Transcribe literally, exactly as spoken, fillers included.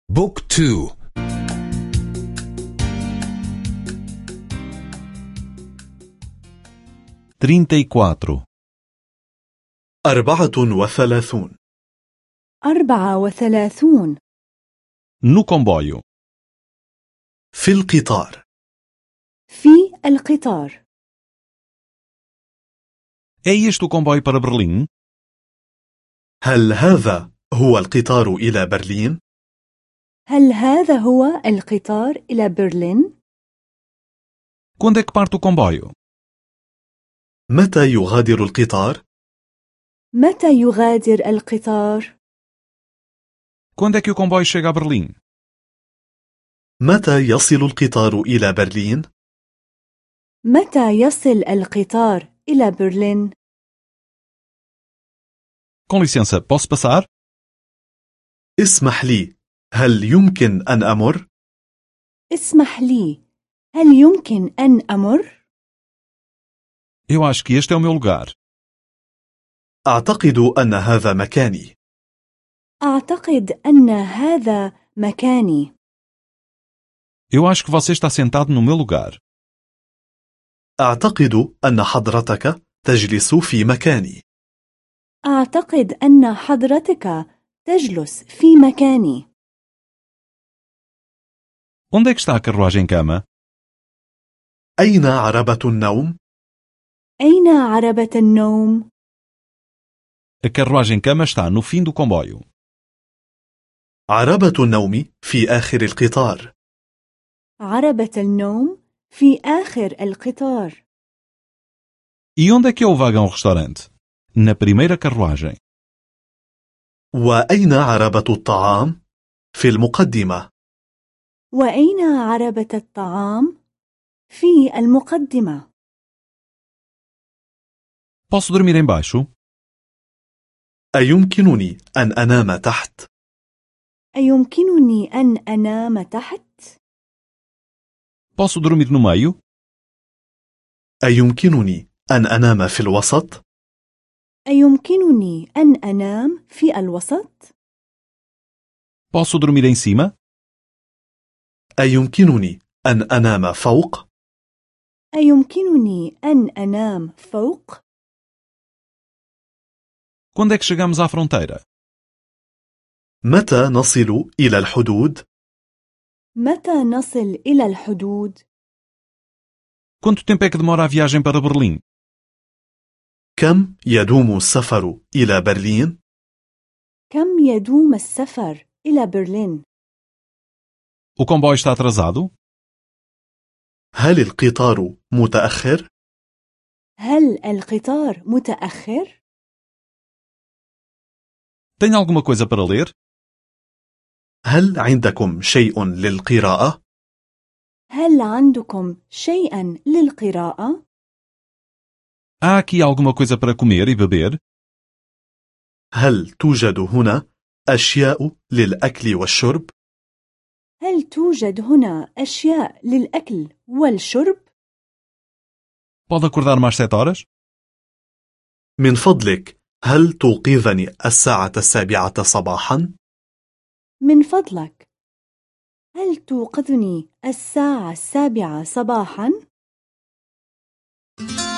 بوك تو. trinta e quatro. أربعة وثلاثون. أربعة وثلاثون. No comboio. في القطار. في القطار. É este o comboio para Berlim? هل هذا هو القطار إلى برلين؟ هل هذا هو القطار إلى برلين؟ Quando é que parte o comboio? متى يغادر القطار؟ متى يغادر القطار؟ Quando é que o comboio chega a Berlim? متى يصل القطار إلى برلين؟ متى يصل القطار إلى برلين؟ Com licença, posso passar? اسمح لي، هل يمكن أن أمر؟ اسمح لي، هل يمكن أن أمر؟ Eu acho que este é o meu lugar. أعتقد أن هذا مكاني. أعتقد أن هذا مكاني. Eu acho que você está sentado no meu lugar. أعتقد أن حضرتك تجلس في مكاني. أعتقد أن حضرتك تجلس في مكاني. Onde é que está a carruagem em cama? أين عربة النوم؟ أين عربة النوم؟ A carruagem em cama está no fim do comboio. عربة النوم في آخر القطار. عربة النوم في آخر القطار. E onde é que é o vagão-restaurante? Na primeira carruagem. وأين عربة الطعام؟ في المقدمة. وأين عربة الطعام؟ في المقدمة. Posso dormir embaixo? أيمكنني أن أنام تحت؟ أيمكنني أن أنام تحت؟ Posso dormir no meio? أيمكنني أن أنام في الوسط؟ أيمكنني أن أنام في الوسط؟ Posso dormir em cima? أيمكنني أن أنام فوق؟ أيمكنني أن أنام فوق؟ Quando é que chegamos à fronteira? متى نصل إلى الحدود؟ متى نصل إلى الحدود؟ Quanto tempo é que demora a viagem para Berlim? كم يدوم السفر إلى برلين؟ كم يدوم السفر إلى برلين؟ O comboio está atrasado? هل القطار متأخر؟ هل القطار متأخر؟ Tem alguma coisa para ler? هل عندكم شيء للقراءة؟ هل عندكم شيئا للقراءة؟ Há aqui alguma coisa para comer e beber? هل توجد هنا أشياء للأكل والشرب؟ هل توجد هنا أشياء للأكل والشرب؟ Pode acordar mais sete horas? من فضلك، هل توقظني الساعة السابعة صباحا؟ من فضلك، هل توقظني الساعة السابعة صباحا؟